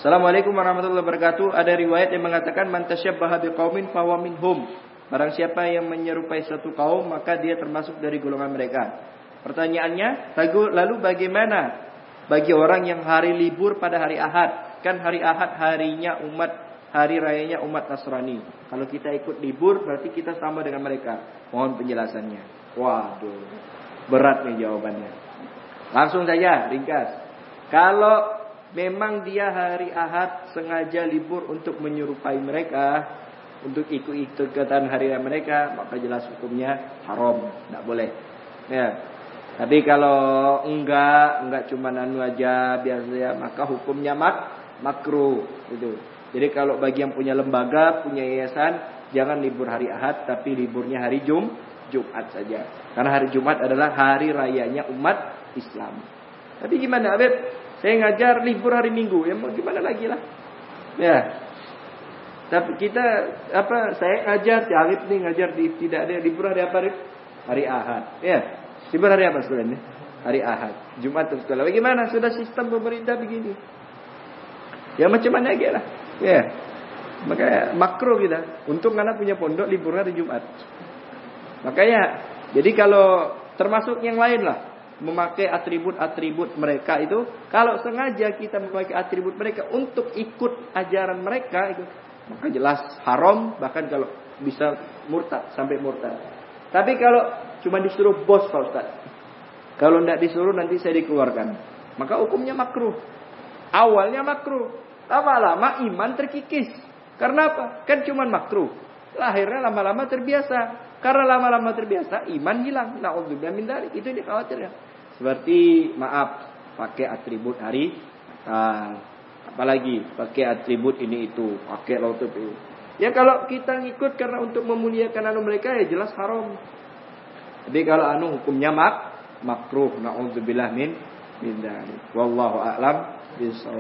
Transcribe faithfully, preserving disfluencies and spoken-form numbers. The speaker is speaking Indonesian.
Assalamualaikum warahmatullahi wabarakatuh. Ada riwayat yang mengatakan man tasyabbaha biqaumin fahuwa minhum. Barang siapa yang menyerupai satu kaum maka dia termasuk dari golongan mereka. Pertanyaannya, lalu bagaimana bagi orang yang hari libur pada hari Ahad? Kan hari Ahad harinya umat, hari rayanya umat Nasrani. Kalau kita ikut libur berarti kita sama dengan mereka. Mohon penjelasannya. Waduh, berat nih jawabannya. Langsung saja, ringkas. Kalau memang dia hari Ahad sengaja libur untuk menyerupai mereka, untuk ikut-ikutan hari raya mereka, maka jelas hukumnya haram, tidak boleh. Ya. Tapi kalau enggak, enggak cuma anu aja biasa ya, maka hukumnya mak makruh gitu. Jadi kalau bagi yang punya lembaga, punya yayasan, jangan libur hari Ahad, tapi liburnya hari Jum, Jumat saja. Karena hari Jumat adalah hari rayanya umat Islam. Tapi gimana, Abed? Saya ngajar libur hari Minggu, ya mau gimana lagi lah. Ya. Tapi kita apa? Saya ngajar, si Arif nih ngajar di tidak ada libur hari apa, Arif? Hari Ahad. Ya. Libur hari apa sekolahnya? Hari Ahad. Jumat terus sekolah. Bagaimana? Sudah sistem pemerintah begini. Ya macam mana lagi lah. Ya. Makanya makruh kita. Untung anak punya pondok libur hari Jumat. Makanya, jadi kalau termasuk yang lain lah, memakai atribut-atribut mereka itu, kalau sengaja kita memakai atribut mereka untuk ikut ajaran mereka itu, maka jelas haram, bahkan kalau bisa murtad, sampai murtad. Tapi kalau cuma disuruh bos Pak Ustaz, kalau tidak disuruh nanti saya dikeluarkan, maka hukumnya makruh. Awalnya makruh, lama-lama iman terkikis. Karena apa? Kan cuma makruh. Lahirnya lama-lama terbiasa. Karena lama-lama terbiasa, iman hilang. Na'udzubillah min dzalik. Itu yang dikhawatirkan. Seperti maaf, pakai atribut hari Natal, apalagi pakai atribut ini itu, pakai lautup itu. Ya kalau kita ngikut karena untuk memuliakan anu mereka, ya jelas haram. Tapi kalau anu hukumnya mak makruh, na'udzubillah min min dzalik. Wallahu a'lam bishawab.